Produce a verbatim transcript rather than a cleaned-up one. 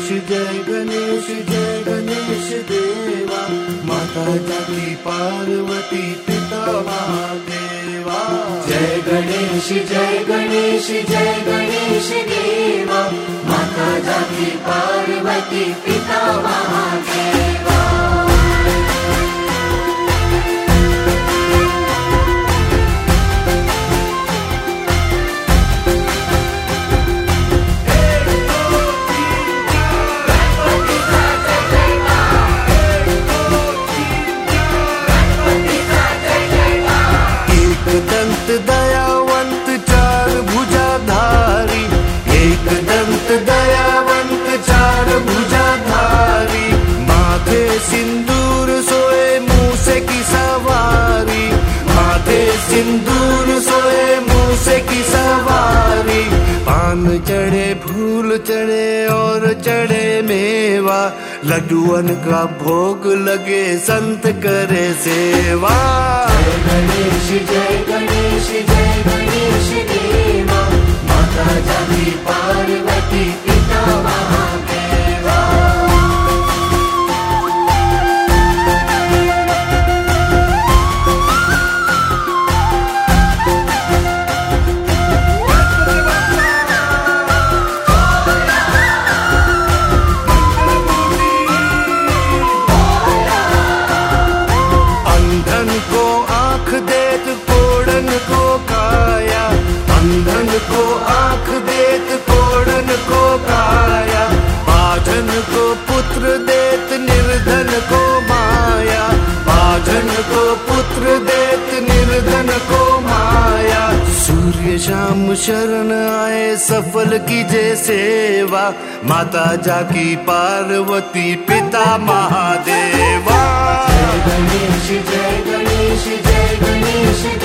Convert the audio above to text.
जय गणेश जय गणेश देवा, माता जाकी पार्वती पिता महादेवा। जय गणेश जय गणेश जय गणेश देवा, माता जाकी पार्वती पिता महादेवा। दंत दयावंत चार भुजाधारी, एक दंत दयावंत चार भुजाधारी, माथे सिंदूर सोए मूसे की सवारी, माथे सिंदूर सोए मूसे की सवारी। पान चढ़े फूल चढ़े और चढ़े मेवा, लड्डुअन का भोग लगे संत करे सेवा। जय गणेश जय गणेश जय गणेश देवा, माता जाकी पार्वती पिता महादेवा। अंधन को आँख देत कोड़न को काया, अंधन को आँख देत कोड़न को काया, बाझन को पुत्र देत निर्धन को माया, बाझन को पुत्र देत निर्धन को माया। सूर्य शाम शरण आए सफल कीजे सेवा, माता जाकी पार्वती पिता महादेवा। जय गणेश जय गणेश जय गणेश